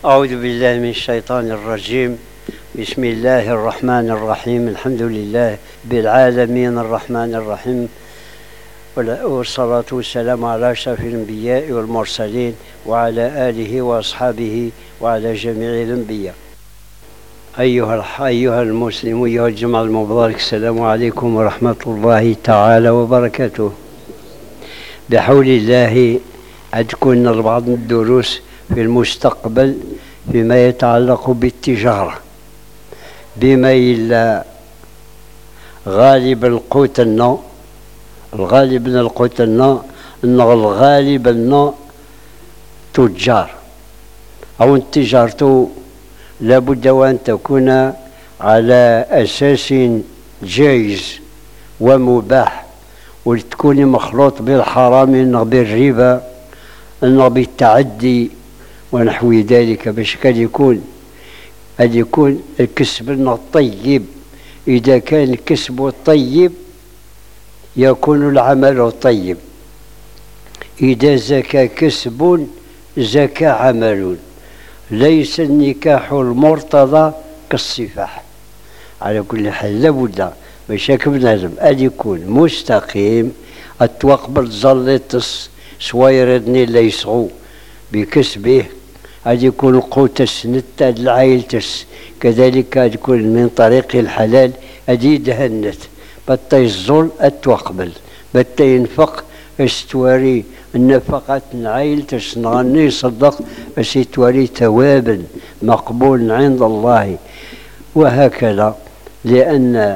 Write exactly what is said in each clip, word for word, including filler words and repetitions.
أعوذ بالله من الشيطان الرجيم. بسم الله الرحمن الرحيم. الحمد لله بالعالمين الرحمن الرحيم، والصلاة والسلام على أشرف الأنبياء والمرسلين وعلى آله وأصحابه وعلى جميع الأنبياء. أيها أيها المسلمون، أيها الجماعة المبارك، السلام عليكم ورحمة الله تعالى وبركاته. بحول الله أتكون بعض الدروس في المستقبل فيما يتعلق بالتجارة، بما إلا غالب القوت لنا الغالب من القوت لنا أن الغالب لنا تجار، أو التجارة لابد وأن تكون على أساس جائز ومباح، ولتكون مخلوط بالحرام بالربا بالتعدي ونحو ذلك، باش كان يكون أن يكون الكسب الطيب. إذا كان الكسب طيب يكون العمل طيب. إذا زكى كسب زكى عمل. ليس النكاح المرتضى كالصفاح. على كل حال لابد باش بنادم أن يكون مستقيم، أتوقبل زلطس سويردني ليسعو بكسبه، أن يكون قوت السنة العائلتس، كذلك أن يكون من طريق الحلال أدي دهنت بتا يزول أتوقبل، بتا ينفق استواري النفقات عائلتس نغني صدق استواري ثوابا مقبول عند الله. وهكذا، لأن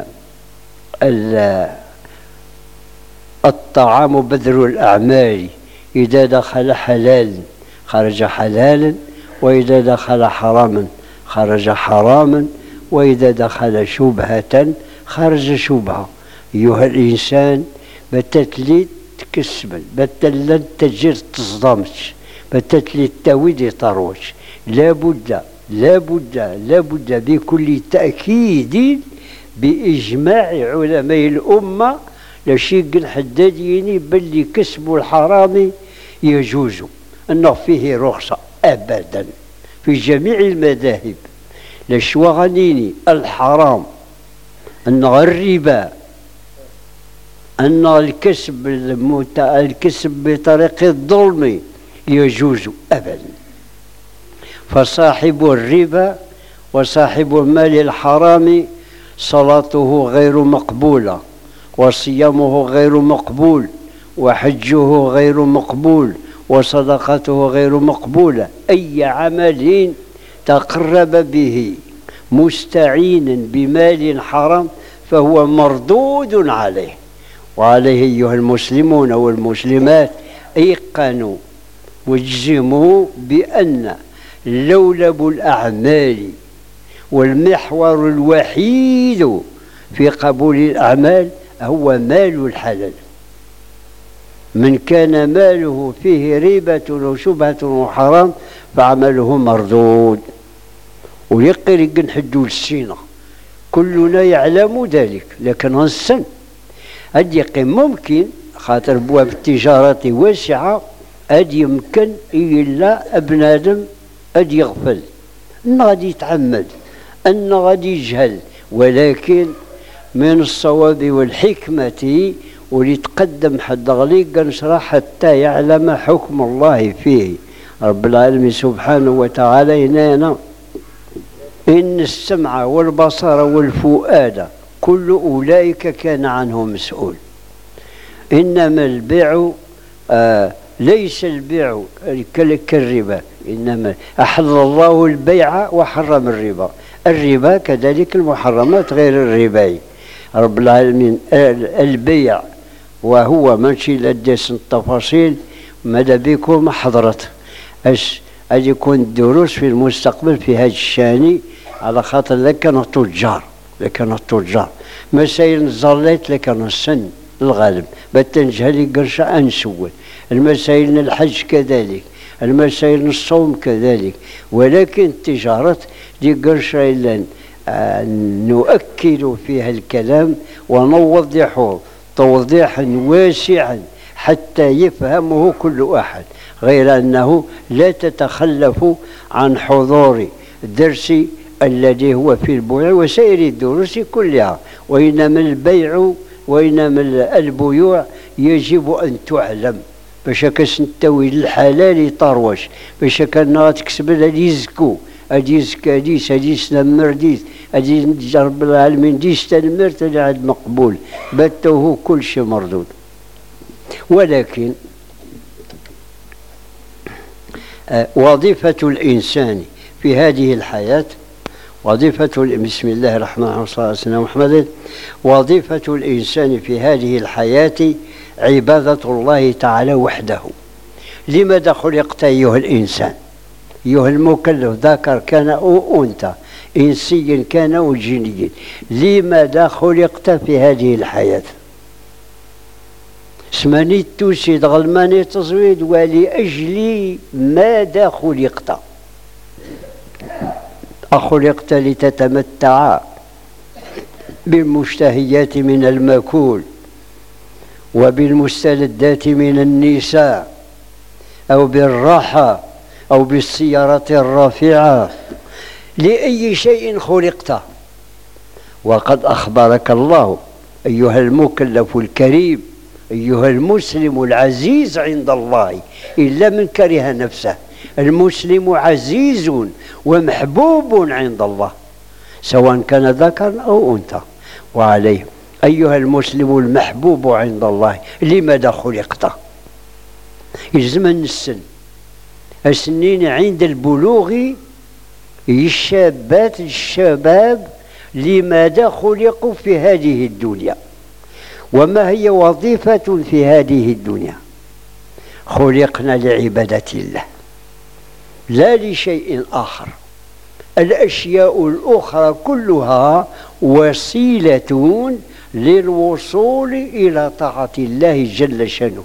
الطعام بذر الأعمال، إذا دخل حلال خرج حلالا، وإذا دخل حراما خرج حراما، وإذا دخل شبهة خرج شبهة. أيها الإنسان بتتلي تكسبل، بتتلي تجر تصدمش، بتتلي تاويدي طروش. لابد لابد لابد بكل تأكيد بإجماع علماء الأمة لشيء حداديني باللي كسب الحرام يجوز، أنه فيه رخصة أبدا في جميع المذاهب. لشوغنيني الحرام أن الربا، أن الكسب المت... الكسب بطريق الظلم يجوز أبدا. فصاحب الربا وصاحب المال الحرام صلاته غير مقبولة، وصيامه غير مقبول، وحجه غير مقبول، وصدقته غير مقبولة. أي عمل تقرب به مستعينا بمال حرام فهو مردود عليه. وعليه أيها المسلمون والمسلمات أيقنوا واجزموا بأن لولب الأعمال والمحور الوحيد في قبول الأعمال هو مال الحلال. من كان ماله فيه ريبة وشبهة وحرام فعمله مردود. ويقر نحدو للسينة، كلنا يعلم ذلك، لكن السن أد يقيم ممكن خاطر بواب التجارة واسعة، أد يمكن إلا ابن آدم أد يغفل، أن غادي يتعمد، أن غادي يجهل. ولكن من الصواب والحكمة وليتقدم حد غليق نشرح حتى يعلم حكم الله فيه. رب العالمين سبحانه وتعالى هنا إن السمع والبصر والفؤاد كل أولئك كان عنه مسؤول. إنما البيع آه ليس البيع كالربا، إنما أحل الله البيع وحرم الربا. الربا كذلك المحرمات غير الربا. رب العالمين البيع وهو منشي لديس التفاصيل ماذا بكم حضرت اش أن يكون الدروس في المستقبل في هذا الشان، على خاطر لكن التجار لكن التجار مسائل الزلات لكن السن الغالب بتنجهلي قرشة أنسول. المسائل الحج كذلك، المسائل الصوم كذلك. ولكن التجارة دي قرشة إلا نؤكد فيها الكلام ونوضحه توضيحا واسعا حتى يفهمه كل أحد، غير أنه لا تتخلف عن حضور الدرس الذي هو في البيوع وسائر الدروس كلها. وإنما البيع وإنما البيوع يجب أن تعلم باش كسنتوي الحلال يطروش، باش كان تكسب هادي يزكو هادي يزكى ديس هادي يسلمر ديس هادي رب العالمين ديس تلمرت هادي عاد مقبول باتوه كل شيء مردود. ولكن وظيفة الإنسان في هذه الحياة، وظيفة بسم الله الرحمن الرحيم صلى الله عليه وسلم محمد، وظيفة الإنسان في هذه الحياة عبادة الله تعالى وحده. لماذا خلقت أيها الإنسان أيها المكلف، ذكر كان أو أنثى، إنسيا كان أو جنيا، لماذا خلقت في هذه الحياة؟ اسمني توسيد غلماني تصويد ولأجل ماذا خلقت؟ أخلقت لتتمتع بالمشتهيات من المأكول وبالمستلذات من النساء أو بالراحة أو بالسيارة الرافعة؟ لأي شيء خلقت؟ وقد أخبرك الله أيها المكلف الكريم أيها المسلم العزيز عند الله إلا من كره نفسه. المسلم عزيز ومحبوب عند الله سواء كان ذكرا أو أنثى. وعليه أيها المسلم المحبوب عند الله لماذا خلقت؟ يزمن السن السنين عند البلوغ، الشابات الشباب لماذا خلقوا في هذه الدنيا؟ وما هي وظيفة في هذه الدنيا؟ خلقنا لعبادة الله لا لشيء آخر. الأشياء الأخرى كلها وسيلة للوصول إلى طاعة الله جل شأنه.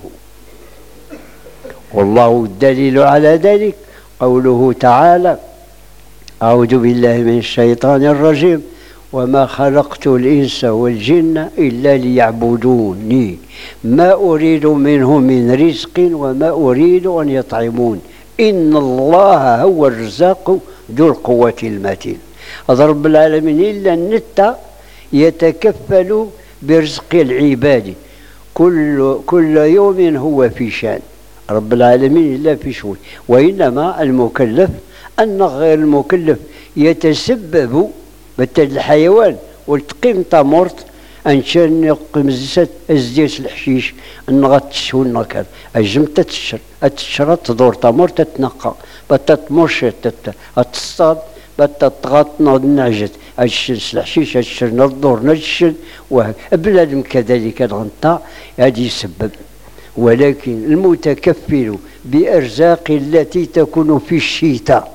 والله الدليل على ذلك قوله تعالى: أعوذ بالله من الشيطان الرجيم: وما خلقت الإنس والجن إلا ليعبدوني ما أريد منهم من رزق وما أريد أن يطعمون إن الله هو الرزاق ذو القوة المتين. هذا رب العالمين إلا النت يتكفل برزق العباد، كل كل يوم هو في شان، رب العالمين إلا في شؤون. وإنما المكلف أن غير المكلف يتسبب بالتالي الحيوان والتقيم تمرت أنشان يقيم الزيت الزيت الحشيش أن غتشو النكر أجم تتشر أتشر تدور تمر تتنقى بتتمرش تتصاد بتتغط نض نعجت أجش الحشيش أجشر نضور نجشل وبلادم كذلك الغنطة هذه سبب. ولكن المتكفل بأرزاق التي تكون في الشتاء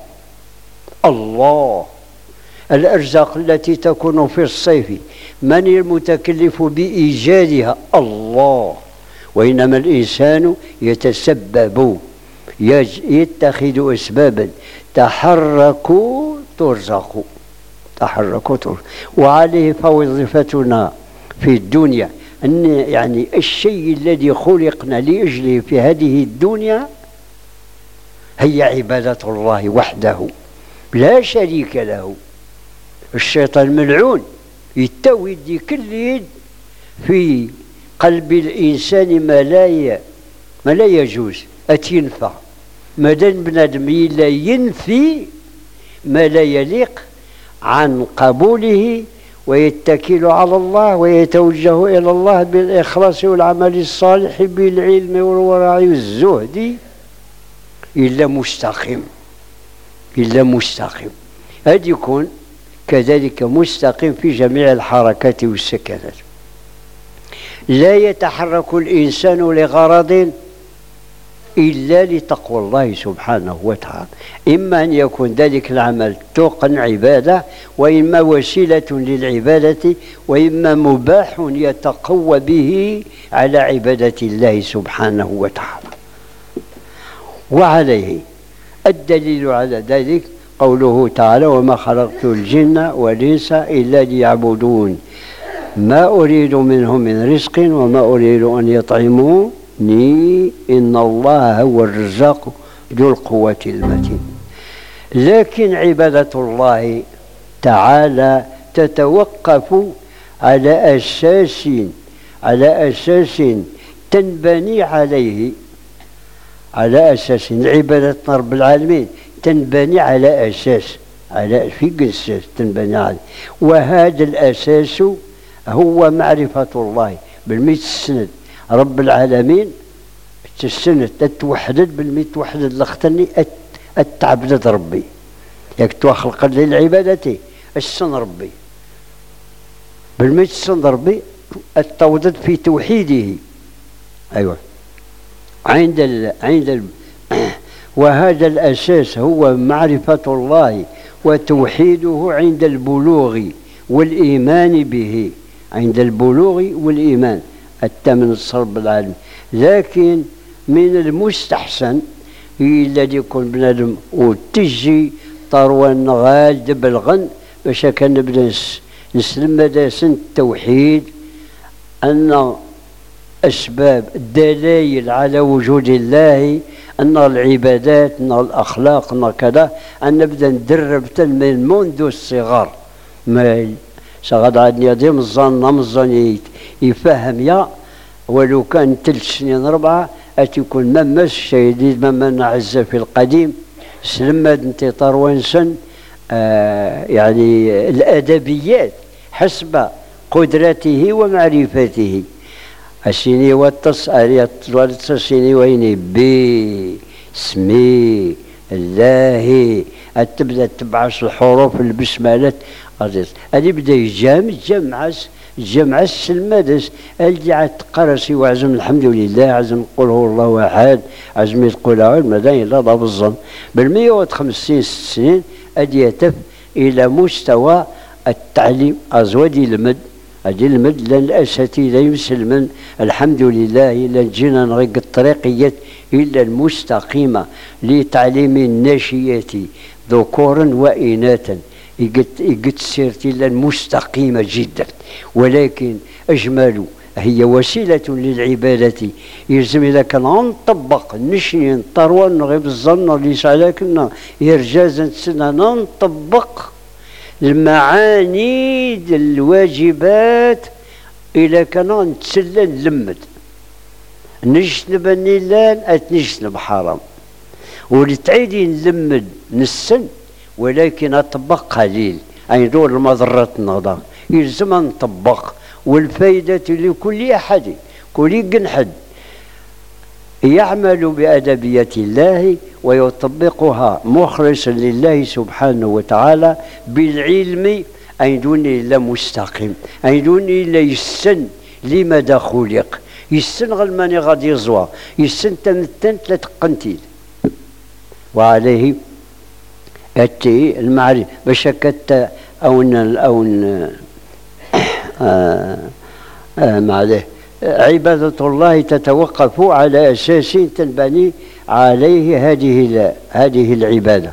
الله، الأرزاق التي تكون في الصيف من المتكلف بإيجادها؟ الله. وإنما الإنسان يتسبب يتخذ أسبابا تحركوا ترزقوا تحركوا ترزقوا. وعليه فوظيفتنا في الدنيا أن يعني الشيء الذي خلقنا لأجله في هذه الدنيا هي عبادة الله وحده لا شريك له. الشيطان الملعون يتوي دي كل يد في قلب الإنسان ما لا ما لا يجوز أتينفع مادام بنادم لا ينفي ما لا يليق عن قبوله ويتكل على الله ويتوجه إلى الله بالإخلاص والعمل الصالح بالعلم والورع والزهد إلا مستقيم إلا مستقيم. هذا يكون كذلك مستقيم في جميع الحركات والسكنات. لا يتحرك الإنسان لغرض إلا لتقوى الله سبحانه وتعالى، إما أن يكون ذلك العمل توقا عبادة، وإما وسيلة للعبادة، وإما مباح يتقوى به على عبادة الله سبحانه وتعالى. وعليه الدليل على ذلك قوله تعالى: وما خلقت الجن والإنس إلا ليعبدون ما أريد منهم من رزق وما أريد أن يطعمون إن الله هو الرزاق ذو القوة المتين. لكن عبادة الله تعالى تتوقف على أساس على أساس تنبني عليه على أساس عبادة رب العالمين تنبني على أساس على في أساس تنبني عليه، وهذا الأساس هو معرفة الله بالميت السند رب العالمين تسند تتوحدد بالميت توحدد لختني التعبد ربي ياك توخلق للعبادة السن ربي بالميت السن ربي التوضد في توحيده. أيوة عند ال عند ال وهذا الأساس هو معرفة الله وتوحيده عند البلوغ والإيمان به، عند البلوغ والإيمان التمن الصرب العالمي. لكن من المستحسن الذي يكون بنادم وتجي طروان غال دبلغن باش كان نبدا نسلم مداسن التوحيد أن أسباب الدلائل على وجود الله أن العبادات أن الأخلاق أن كذا أن نبدأ ندرب من منذ الصغر. ما شغل عادني هذه مزان مزان يفهم يا ولو كان ثلاث سنين أربعة أتيكون ممس شديد مما نعز في القديم سلمد انت طروانسن آه يعني الأدبيات حسب قدرته ومعرفته. السيني والتصاري السيني ويني بي اسمي الله تبدا تبعث الحروف البسمالات هذه بدا يجامع جمع جمع السلمادس اللي عاد تقرسي وعزم الحمد لله عزم قل هو الله احد عزم تقول المداين لا ضاب الظن بالمية وخمسين سنين ادي يتف الى مستوى التعليم ازودي المد أجل المد لأن الأساتذة يسلمن الحمد لله إلا جينا نغيق الطريقية إلا المستقيمة لتعليم الناشية ذكورا وإناثا يقد سيرت إلا المستقيمة جدا، ولكن أجمل هي وسيلة للعبادة. يلزم إذا كان نطبق نشني نطروى نغيب الظن ليس لكن يرجازا سنة نطبق المعاني الواجبات إلا كان نتسلل لمد نجنب النيلان أتنجنب حرام ولتعيدي نلمد نسن ولكن أطبق قليل أي دور المضرات النهضة يلزم نطبق والفائدة لكل أحد كل جنحد يعمل بأدبية الله ويطبقها مخلصا لله سبحانه وتعالى بالعلم أي دون إلا مستقيم أي دون إلا يسن لماذا خلق يسن غلماني غادي يزوى يسن تمتن تلتقنتيل وعليه أتي المعرفة باش كت أون أون آه آه معليه عبادة الله تتوقف على أساس تنبني عليه هذه هذه العبادة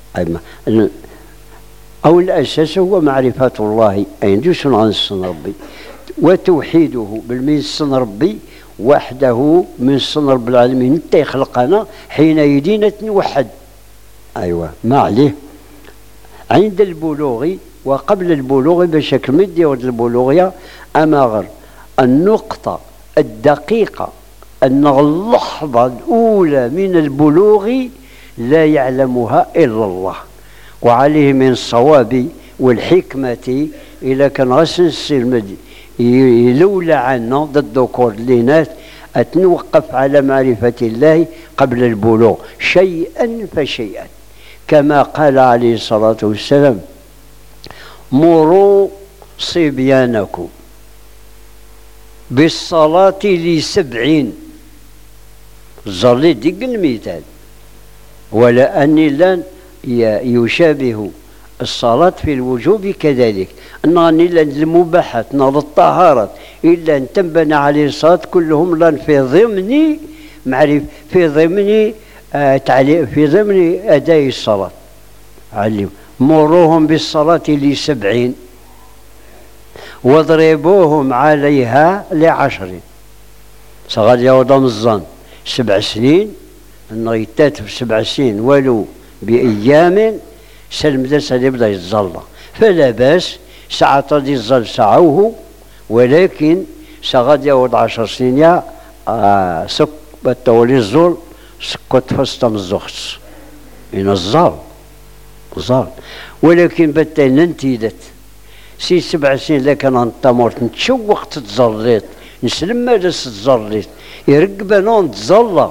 أو الأساس هو معرفة الله أي ندوس عن الصن ربي وتوحيده بالمين الصن ربي وحده من صن رب العالمين انت يخلقنا حين يدينا نوحد. أيوة ما عليه عند البلوغ وقبل البلوغ بشكل مدي البلوغ أماغر النقطة الدقيقة أن اللحظة الأولى من البلوغ لا يعلمها إلا الله، وعليه من الصواب والحكمة إذا كان غسل السلمد يلولى عنا ضد الذكور لناس أتنوقف على معرفة الله قبل البلوغ شيئا فشيئا كما قال عليه الصلاة والسلام مروا صبيانكم بالصلاة لسبعين ظل دق المثال ولا أني لن يشابه الصلاة في الوجوب كذلك أنني لن المباحات نض الطهارة إلا أن تنبنى عليه الصلاة كلهم لن في ضمن معرف في ضمن آه تعليم في ضمن أداء الصلاة علم مروهم بالصلاة لسبعين واضربوهم عليها لعشر سغادي يعود مزان سبع سنين النغيتات في سبع سنين ولو بأيام سلم داس يبدا يتزلى فلا باس ساعة غادي يزل ساعوه ولكن سغادي يعود عشر سنين يا آه سك بتولي الزول سكت فسط مزوخس إن الزال زال ولكن بتا ننتيدت سي سبع سنين لكن انت مرت نتشوق تتزليت نسلم ماذا تتزليت يرقب نون تزلى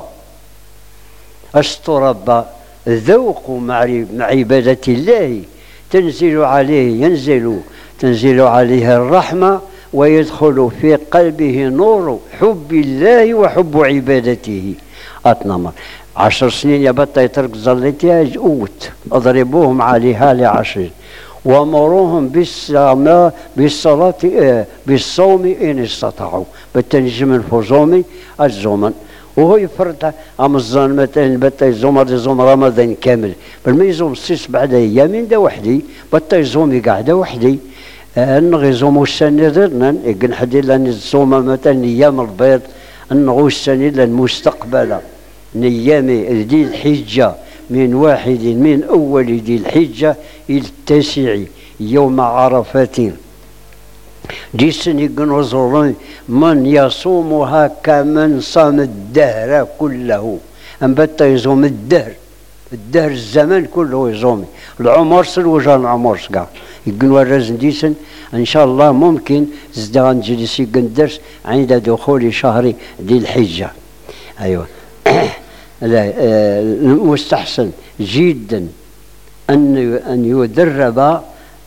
استربى ذوق مع عبادة الله تنزل عليه ينزل تنزل عليه الرحمة ويدخل في قلبه نور حب الله وحب عبادته أتنمر عشر سنين يبطل يترك زلتها جؤوت اضربوهم عليها لعشر وامروهم بالصلاة بالصلاة آه بالصوم إن استطاعوا بالتنجم الفزومي الزمن وهو يفرط أم الظن مثلا بتا يزوم هذا يزوم رمضان كامل بل ما يزوم سيس بعد أيام دا وحدي بتا يزوم قاعدة وحدي أنه يزوم السنة درنا يقن حدي لأن يزوم مثلا أيام البيض أنه السنة للمستقبل أيام ذي الحجة من واحد من أول ذي الحجة إلى التاسع يوم عرفات دي سنة يقولون من يصومها كمن صام الدهر كله أم بتا يصوم الدهر الدهر الزمان كله يصوم العمر سل وجه العمر كاع يقولوا الرزن ديسن إن شاء الله ممكن زدان جلسي قندرس عند دخول شهر ذي الحجة أيوة لا مستحسن جدا أن أن يدرب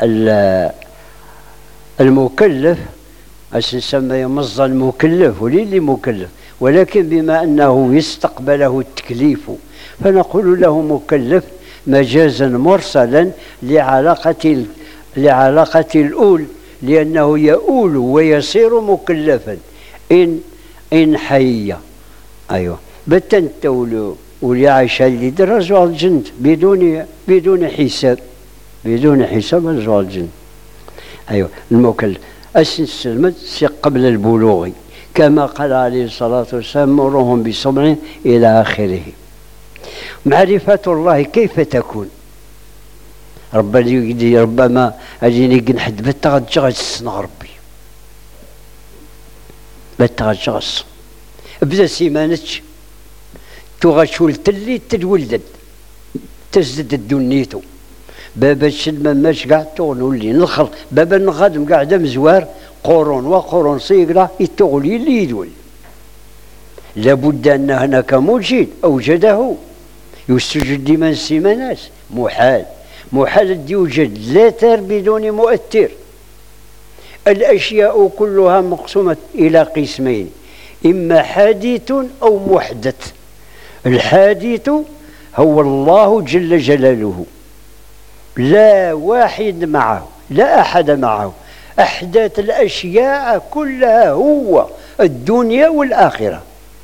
المكلف أسمى يمز المكلف وللي مكلف ولكن بما أنه يستقبله التكليف فنقول له مكلف مجازا مرسلا لعلاقة لعلاقة الأول لأنه يؤول ويصير مكلفا إن إن حي أيوه بتنت ولي عايشة اللي درجوا الجند بدون بدون حساب بدون حساب رجوا الجند أيوه المكلف أسلمت قبل البلوغ كما قال عليه الصلاة والسلام مرهم بصبر إلى آخره. معرفة الله كيف تكون؟ ربما ربما أجيني قنحد بتغد السنة ربي بتغد السنة بدا سيمانتش تغشول تلي تتولد تزدد الدنيتو بابا الشلمة ماش قاعد تغنولي نخل بابا نخدم قاعد مزوار قرون وقرون صيقرا يتغلي اللي يدول لابد أن هناك موجد أوجده يستوجد لمن سيمانات محال محال أن يوجد لا تر بدون مؤثر. الأشياء كلها مقسومة إلى قسمين إما حادث أو محدث. الحادث هو الله جل جلاله لا واحد معه لا أحد معه أحداث الأشياء كلها هو الدنيا والآخرة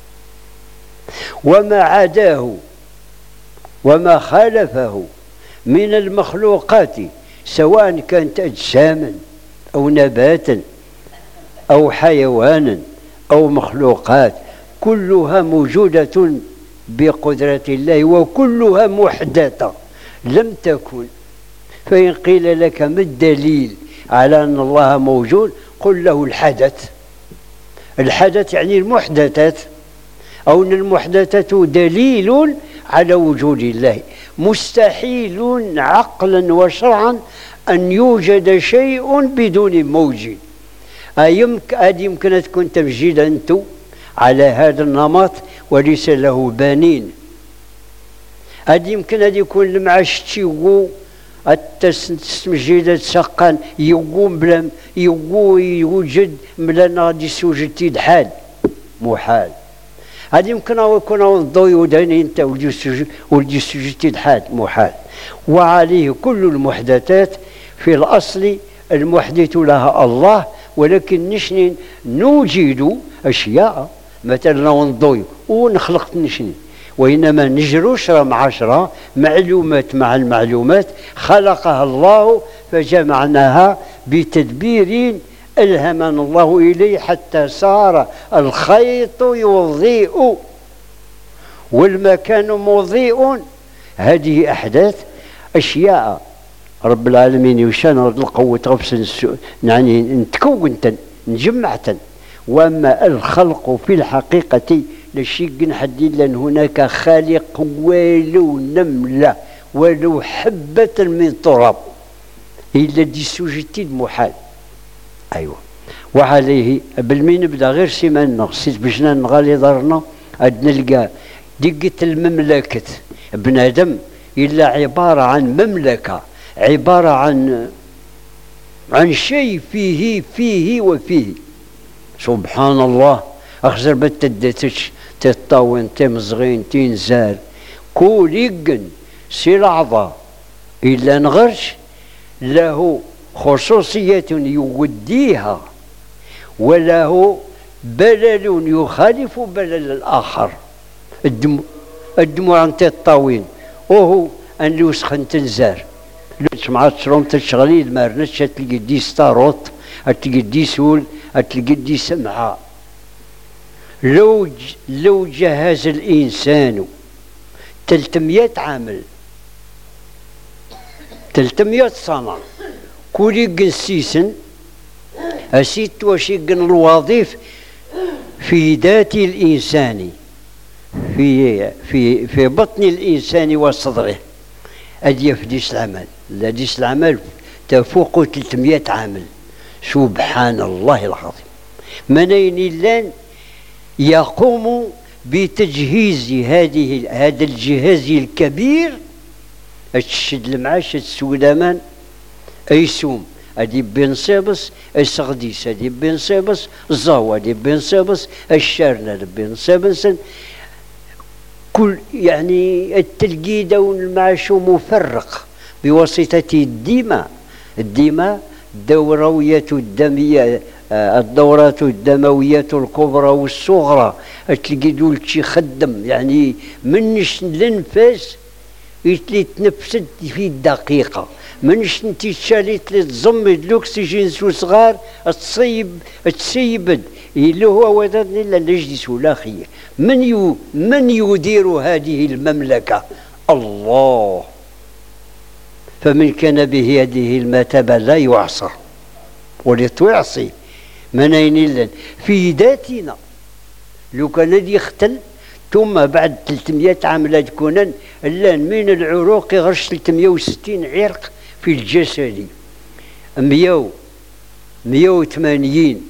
وما عداه وما خالفه من المخلوقات سواء كانت أجساما أو نباتا أو حيوانا أو مخلوقات كلها موجودة بقدرة الله وكلها محدثة لم تكن. فإن قيل لك ما الدليل على أن الله موجود قل له الحدث. الحدث يعني المحدثات أو أن المحدثات دليل على وجود الله. مستحيل عقلا وشرعا أن يوجد شيء بدون موجد. أيمكن يمكن تكون تمجيد أنت على هذا النمط وليس له بانين. هذا يمكن أن يكون المعاش يقو التسمجيدة سقان يقوم بلا يقو يوجد بلا غادي يوجد تيدحال محال. هذا يمكن أن يكون الضوء وداني أنت ولدي يوجد تيدحال محال. وعليه كل المحدثات في الأصل المحدث لها الله ولكن نشن نوجد أشياء مثلا لو نضوي ونخلق نشني وإنما نجرو شرا مع شرا معلومات مع المعلومات خلقها الله فجمعناها بتدبير ألهمنا الله إليه حتى صار الخيط يضيء والمكان مضيء. هذه أحداث أشياء رب العالمين يشان رد القوة غفص يعني نتكون نجمع. وأما الخلق في الحقيقة لشيء نحدد لأن هناك خالق ولو نملة ولو حبة من تراب إلا دي سوجتي المحال. أيوة. وعليه بالمين نبدا غير سيمان نغسيت بجنا نغالي دارنا عاد نلقى دقة المملكة بنادم إلا عبارة عن مملكة، عبارة عن عن شيء فيه فيه وفيه. سبحان الله. أخزر بتدتش تطاون تمزغين تنزال كل يقن سي العضا إلا نغرش له خصوصية يوديها وله بلل يخالف بلل الآخر. الدم الدموع عن تطاوين وهو أن يوسخن تنزار لوش مع تشروم تشغلي المارنش تلقي دي ستاروت تلقي دي سول تلقي دي سمعة. لو لو جهز الإنسان ثلاثمية عامل ثلاثمية صنع كل قنسيسن أسيت وشيقن الوظيف في ذات الإنسان في في في بطن الإنسان وصدره أدي فديس العمل. لديس العمل تفوق ثلاثمية عامل. سبحان الله العظيم. منين اللان يقوم بتجهيز هذه هذا الجهاز الكبير. تشد المعاش السودامان أيسوم أدي بن صابس السغديس أدي بن صابس الزاوة أدي بن صابس الشارنة بن صابس كل يعني التلقيد والمعاش مفرق بواسطة الدماء. الدماء الدوروية الدمية الدورات الدموية الكبرى والصغرى تلقي دول شي خدم يعني منش الانفاس يتنفسد في دقيقة منش انتي تشاليت لتزمد الاكسجين سو صغار تصيب تسيبد اللي هو ودادني الا نجلس ولا خير. من يو من يدير هذه المملكة؟ الله. فمن كان به هذه المثابة لا يعصى ولتعصي منين إلا في ذاتنا. لو كان يختل ثم بعد ثلاثمية عام لا تكونن الا من العروق غير ثلاثمية وستين عرق في الجسد. مئة مئة وثمانين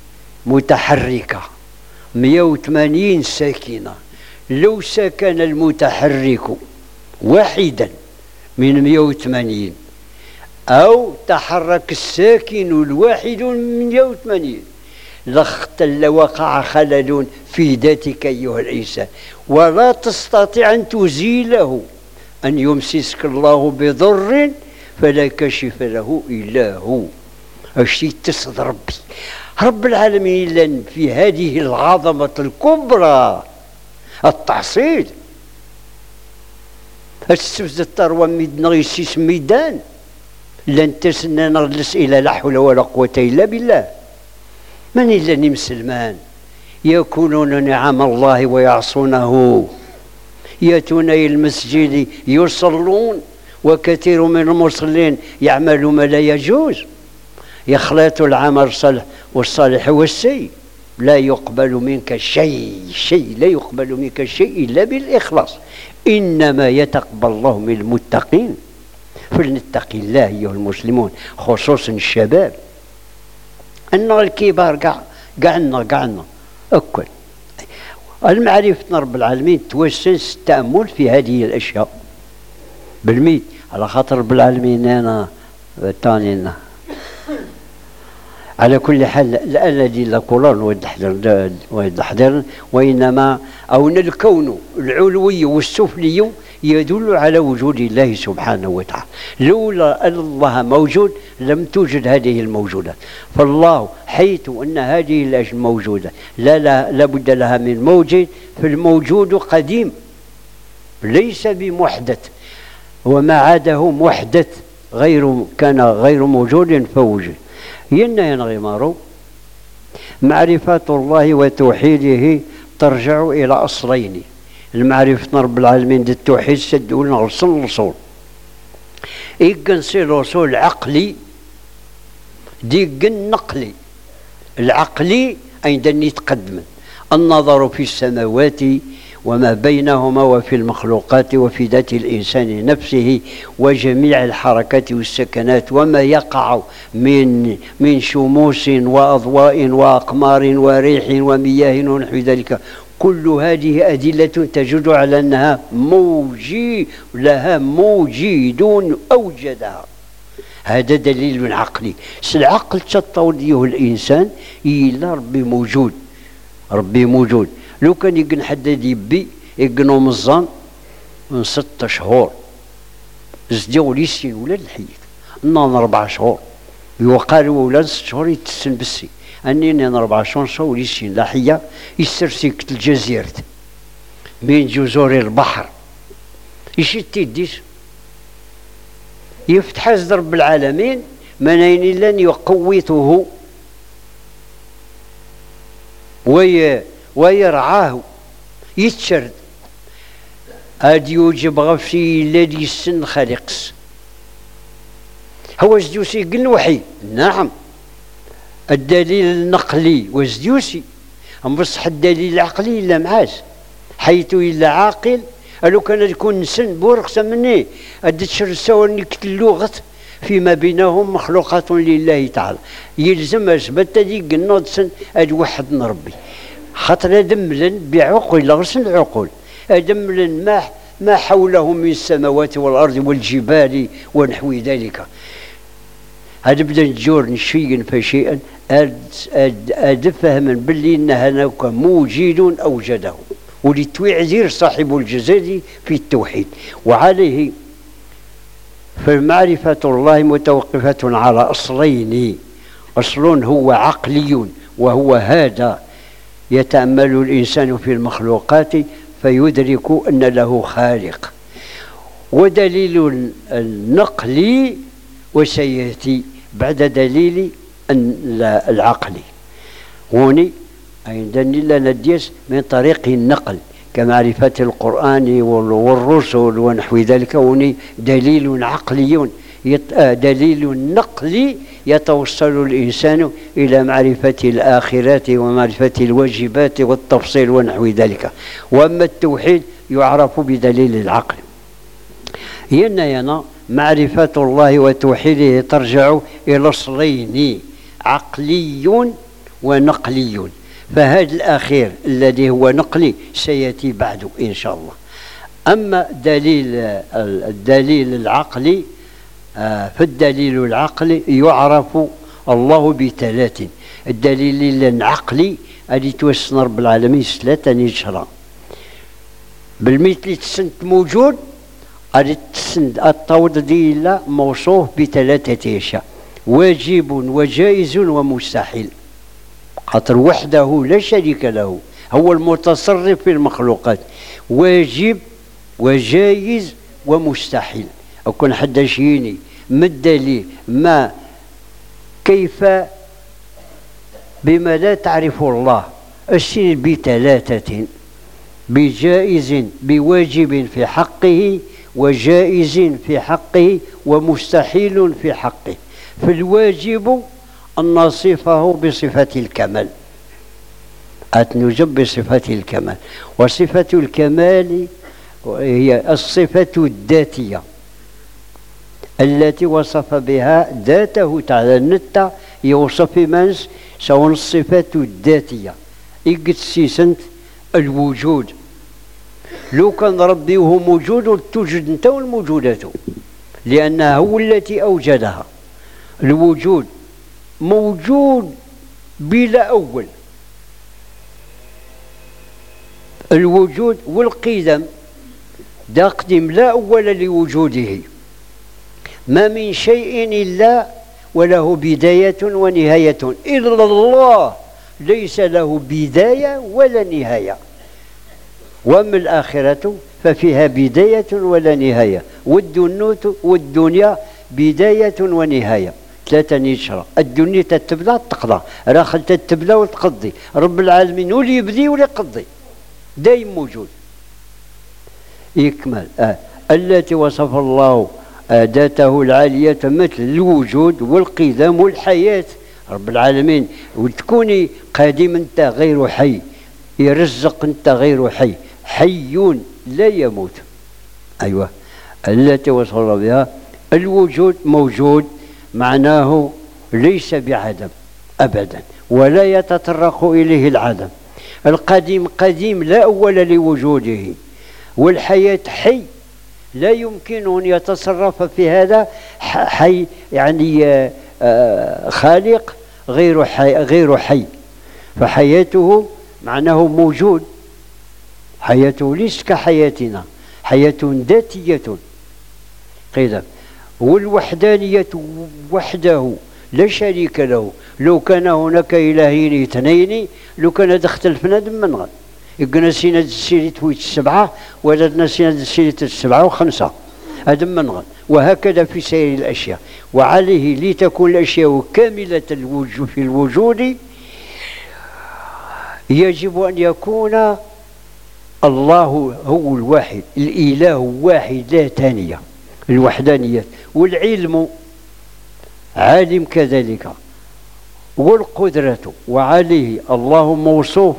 متحركة مئة وثمانين ساكنة. لو سكن المتحرك واحدا من مئة وثمانين أو تحرك الساكن الواحد من مئة وثمانين لاختل وقع خلل في ذاتك أيها الإنسان ولا تستطيع أن تزيله. أن يمسسك الله بضر فلا كاشف له إلا هو. الشيء تصد ربي رب العالمين لن في هذه العظمة الكبرى التحصيل السوز التروى ميدنا يسيس ميدان لن تسنى نغلس إلى لا حول ولا قوة إلا بالله. من إلا مسلمان يكونون نعم الله ويعصونه يأتون إلى المسجد يصلون وكثير من المصلين يعملون ما لا يجوز يخلط العمل الصالح والصالح والسيء. لا يقبل منك شيء شيء لا يقبل منك شيء إلا بالإخلاص. إنما يتقبل الله من المتقين. فلنتقي الله أيها المسلمون خصوصا الشباب. أن الكبار قاع قعنا قعنا أكل المعرفة رب العالمين توسس التأمل في هذه الأشياء بالميت على خاطر رب العالمين أنا تانينا. على كل حال الذي لا كولون ويدحضر وإنما أو الكون العلوي والسفلي يدل على وجود الله سبحانه وتعالى. لولا أن الله موجود لم توجد هذه الموجودات. فالله حيث أن هذه الأشياء موجودة لا لا لابد لها من موجد. فالموجود قديم ليس بمحدث وما عاده محدث غير كان غير موجود فوجد. ينا ينغمر معرفة الله وتوحيده ترجع إلى أصلين. المعرفة رب العالمين دي التوحيد سدول نغلصن الأصول إيقن سير الأصول عقلي ديقن نقلي. العقلي أين يتقدم النظر في السماوات وما بينهما وفي المخلوقات وفي ذات الإنسان نفسه وجميع الحركات والسكنات وما يقع من من شموس وأضواء وأقمار وريح ومياه ونحو ذلك. كل هذه أدلة تجد على أنها موجي لها موجد أوجدها. هذا دليل عقلي. العقل تطوريه الإنسان إلا ربي موجود، ربي موجود. لو كان يقن حداد يبي يقنو مزان من ست شهور زديو ليسين ولا الحيك نان ربع شهور يوقالوا ولا ست شهور يتسن بسي أني نان ربع شهور ليسين لاحية يسرسيك الجزيرة بين جزر البحر يشتي الديش يفتح رب العالمين منين لن يقوته وي ويرعاه يتشرد هاد يوجب غفشي الذي السن خالقس هو زديوسي قل وحي. نعم الدليل النقلي وزديوسي أم بصح الدليل العقلي إلا معاش حيث إلا عاقل ألو كان يكون نسن بورقس مني أدتشر سوى اللغة فيما بينهم مخلوقات لله تعالى يلزم أثبت دي قلنا سن أد واحد نربي خاطر دملن بعقول غسل العقول دملن ما ما حوله من السماوات والارض والجبال ونحو ذلك. هذا بدا نجور شيئا فشيئا اد فهم باللي انها هناك موجد اوجده ولتوعزير صاحب الجزائر في التوحيد. وعليه فمعرفة الله متوقفة على أصلين. أصل هو عقلي وهو هذا يتأمل الإنسان في المخلوقات فيدرك أن له خالق، ودليل النقل وسيأتي بعد دليل العقل. هوني عندنا نديس من طريق النقل كمعرفة القرآن والرسل ونحو ذلك. هوني دليل عقلي دليل نقلي يتوصل الإنسان إلى معرفة الآخرات ومعرفة الواجبات والتفصيل ونحو ذلك. وأما التوحيد يعرف بدليل العقل. هنا ينا معرفة الله وتوحيده ترجع إلى أصلين عقلي ونقلي، فهذا الأخير الذي هو نقلي سيأتي بعد إن شاء الله. أما دليل الدليل العقلي فالدليل العقلي يعرف الله بثلاث. الدليل العقلي اللي توسن رب العالمين ثلاثة نشرة بالمثل تسنت موجود اللي تسنت الطود دي لا موصوف بثلاثة أشياء: واجب وجائز ومستحيل. خاطر وحده لا شريك له، هو المتصرف في المخلوقات. واجب وجائز ومستحيل. أكون حد شيني مد لي ما كيف بما لا تعرف الله الشيء بثلاثة: بجائز بواجب في حقه وجائز في حقه ومستحيل في حقه. فالواجب أن نصفه بصفة الكمال، أتنجب بصفة الكمال، وصفة الكمال هي الصفة الذاتية التي وصف بها ذاته تعالى. النتا يوصف منس سواء الصفة الذاتية إقتسيسنت الوجود. لو كان ربي هو موجود توجد انت والموجودات، لأنها هو التي أوجدها. الوجود موجود بلا أول، الوجود والقدم دا قدم لا أول لوجوده. ما من شيء إلا وله بداية ونهاية، إلا الله ليس له بداية ولا نهاية. وأما الآخرة ففيها بداية ولا نهاية، والدنيا بداية ونهاية. ثلاثة يشرى الدنيا تتبدا تقضى، راخل تتبدا وتقضي، رب العالمين ولي يبدي ولي يقضي دايم موجود. يكمل آه. التي وصف الله ذاته العالية مثل الوجود والقدم والحياة. رب العالمين وتكوني قديم انت غير حي، يرزق انت غير حي، حي لا يموت. ايوه التي وصف الله بها الوجود موجود، معناه ليس بعدم ابدا ولا يتطرق اليه العدم. القديم قديم لا اول لوجوده، والحياة حي لا يمكن ان يتصرف في هذا حي، يعني خالق غير حي غير حي فحياته معناه موجود، حياته ليس كحياتنا، حياة ذاتية قيدا. والوحدانية وحده لا شريك له. لو كان هناك إلهين اثنين لو كان اختلفنا من غد يقولنا سينا السيرة تويت السبعة ولا سينا السيرة السبعة وخمسة هذا من غد، وهكذا في سائر الأشياء. وعليه لتكون الأشياء كاملة الوجود في الوجود يجب أن يكون الله هو الواحد، الإله واحد لا ثانية، الوحدانية. والعلم عالم كذلك، والقدرة، وعليه الله موصوف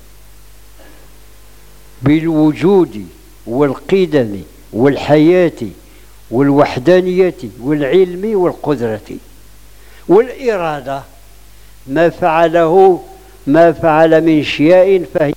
بالوجود والقدم والحياة والوحدانية والعلم والقدرة والإرادة. ما فعله ما فعل من شيء فهي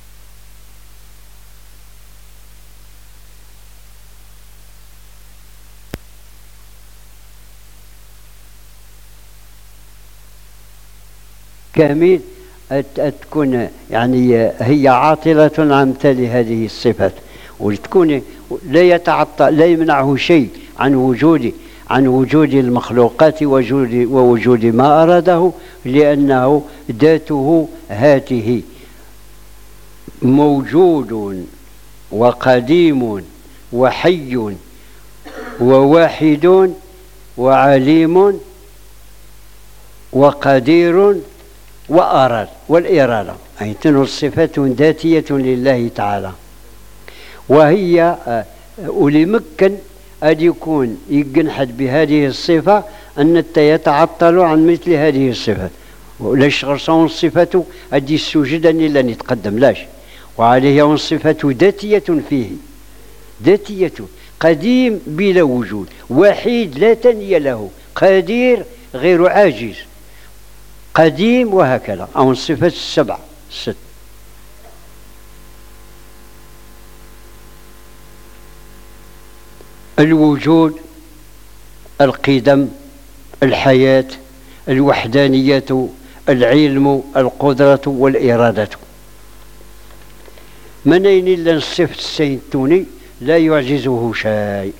كامل تكون، يعني هي عاطلة عن امثال هذه الصفات، وتكون لا يتعطى لا يمنعه شيء عن وجود عن وجود المخلوقات ووجود ووجود ما أراده، لأنه ذاته هاته موجود وقديم وحي وواحد وعليم وقدير وأراد والإرادة، أي تنو الصفات ذاتية لله تعالى. وهي ولمكن أن يكون يجنحد بهذه الصفة أن يتعطل عن مثل هذه الصفات، ولاش غرصون الصفة أدي السجد أن لا نتقدم لاش. وعليه الصفة ذاتية فيه، ذاتية قديم بلا وجود، وحيد لا تني له، قدير غير عاجز، قديم، وهكذا. أو الصفات السبعة الست. الوجود، القدم، الحياة، الوحدانية، العلم، القدرة، والإرادة. منين إلا الصفة السينتوني لا يعجزه شيء،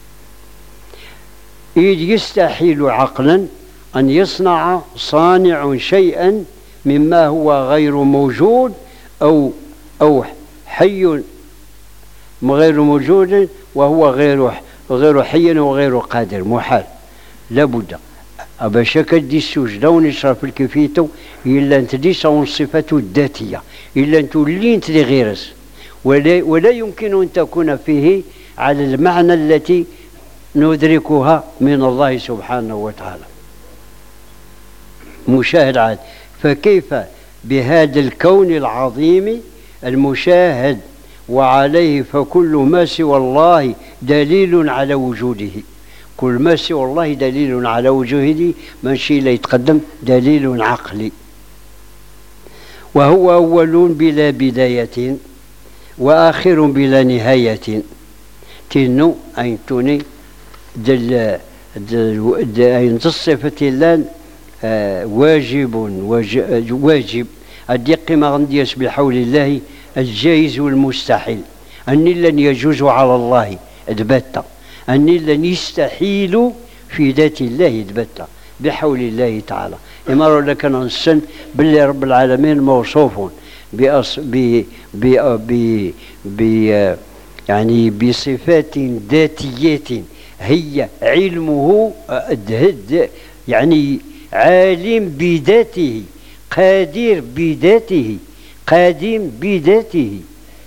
إذ يستحيل عقلا أن يصنع صانع شيئا مما هو غير موجود أو أو حي غير موجود وهو غير غير حي وغير قادر، محال. لابد باش كدي السجده ونشرف الكفيتو الا انت دي صون صفته الذاتيه، الا انت اللي انت اللي غيرس، ولا ولا يمكن ان تكون فيه على المعنى التي ندركها من الله سبحانه وتعالى. مشاهد عاد، فكيف بهذا الكون العظيم المشاهد وعليه فكل ما سوى الله دليل على وجوده، كل ما سوى الله دليل على وجوده، ماشي لا يتقدم دليل عقلي. وهو أول بلا بداية وآخر بلا نهاية. تنو أنتوني دل دل الصفة الله آه واجب واجب الدق ما غنديس بحول الله الجائز والمستحيل، أني لن يجوز على الله إثباتا، أني لن يستحيل في ذات الله إثباتا بحول الله تعالى. إمارة لك ننسن بالله رب العالمين موصوف بأص ب ب ب ب يعني بصفات ذاتية هي علمه يعني عالم بذاته، قادر بذاته، قديم بذاته،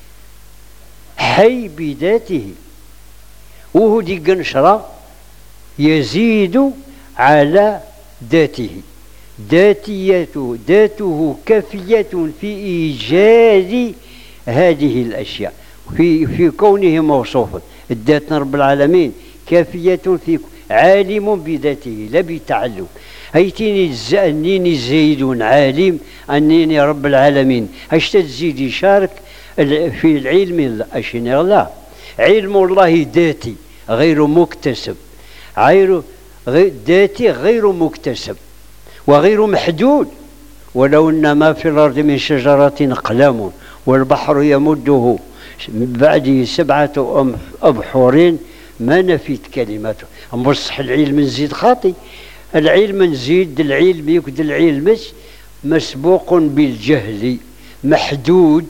حي بذاته. وهو دي قنشرة يزيد على ذاته، ذاتيته ذاته كافية في إيجاد هذه الأشياء، في في كونه موصوفا. الذات رب العالمين كافية في عالم بذاته لا بتعلم. هيتيني أنني زيد عالم أنني رب العالمين، اش تزيد يشارك في العلم؟ أشني لا، علم الله ذاتي غير مكتسب، غير ذاتي غير مكتسب وغير محدود. ولو أن ما في الأرض من شجرة أقلام والبحر يمده من بعده سبعة أبحر ما نفيت كلماته. بصح العلم نزيد خاطي، العلم نزيد العلم يكد العلم مسبوق بالجهل محدود.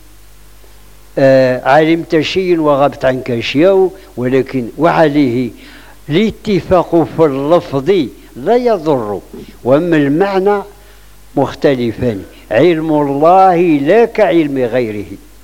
آه علمت شيء وغبت عنك شيء، ولكن وعليه الاتفاق في اللفظ لا يضر، واما المعنى مختلفان. علم الله لا كعلم غيره.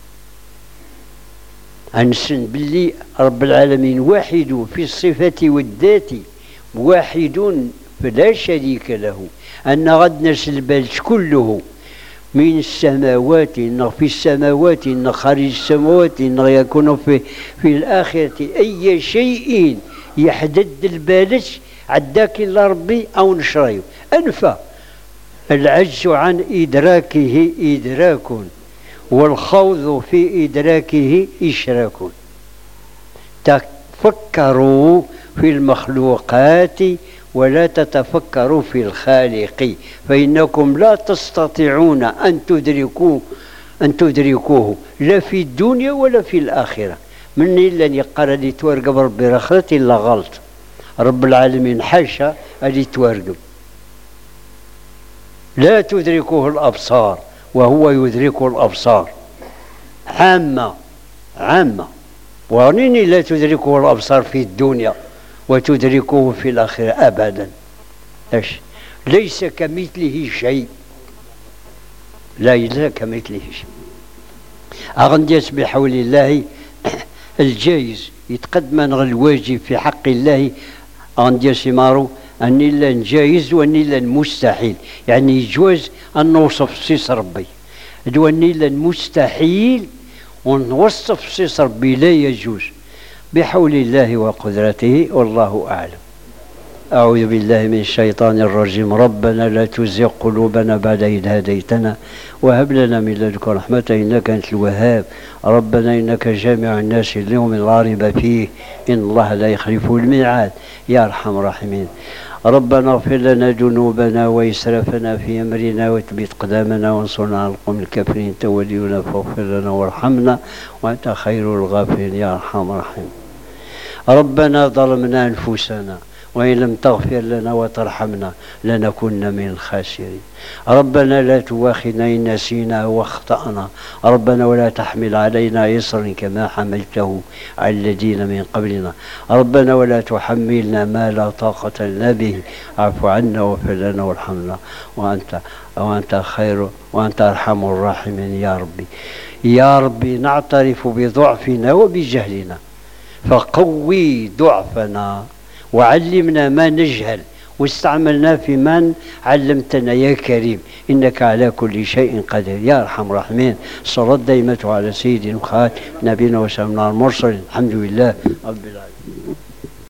أنسن باللي رب العالمين واحد في الصفة والذات، واحد فلا شريك له. أن غد نسل كله من السماوات، إن في السماوات، إن خارج السماوات، إن يكون في في الآخرة أي شيء يحدد البالش عداك لربي أو نشريه أنفى. العجز عن إدراكه إدراك، والخوض في إدراكه إشراك. تفكروا في المخلوقات ولا تتفكروا في الخالق، فإنكم لا تستطيعون أن تدركوا أن تدركوه لا في الدنيا ولا في الآخرة. من إلا أن يقال لي تورقب ربي رخلت إلا غلط. رب العالمين حاشا اللي تورقب، لا تدركه الأبصار وهو يدرك الأبصار. عامة عامة، ونيني لا تدركه الأبصار في الدنيا وتدركه في الآخرة أبدا. إيش؟ ليس كمثله شيء، لا ليس كمثله شيء. أغنديس بحول الله الجائز يتقدم الواجب في حق الله. أغنديس مارو أني لن جائز وأني لن مستحيل، يعني يجوز أن نوصف صيص ربي، وأني لن مستحيل ونوصف صيص ربي لا يجوز بحول الله وقدرته. والله أعلم. أعوذ بالله من الشيطان الرجيم. ربنا لا تزغ قلوبنا بعد إذ هديتنا وهب لنا من لدنك رحمة إنك أنت الوهاب. ربنا إنك جامع الناس اليوم لا ريب فيه إن الله لا يخلف الميعاد يا أرحم الراحمين. ربنا اغفر لنا ذنوبنا وإسرافنا في أمرنا وثبت أقدامنا وانصرنا على القوم الكافرين. أنت ولينا فاغفر لنا وارحمنا وأنت خير الغافرين يا أرحم الراحمين. ربنا ظلمنا أنفسنا وإن لم تغفر لنا وترحمنا لنكن من الخاسرين. ربنا لا تواخذنا إن نسينا واخطأنا. ربنا ولا تحمل علينا إصرا كما حملته على الذين من قبلنا. ربنا ولا تحملنا ما لا طاقة لنا به. اعف عنا واغفر لنا وارحمنا وأنت وأنت خير وأنت أرحم الراحمين يا ربي. يا ربي نعترف بضعفنا وبجهلنا، فقوي ضعفنا وعلمنا ما نجهل واستعملنا في من علمتنا يا كريم، إنك على كل شيء قدير يا أرحم الراحمين. صلاة دائمة على سيدنا وخاتم نبينا وسلمنا المرسلين. الحمد لله رب العالمين.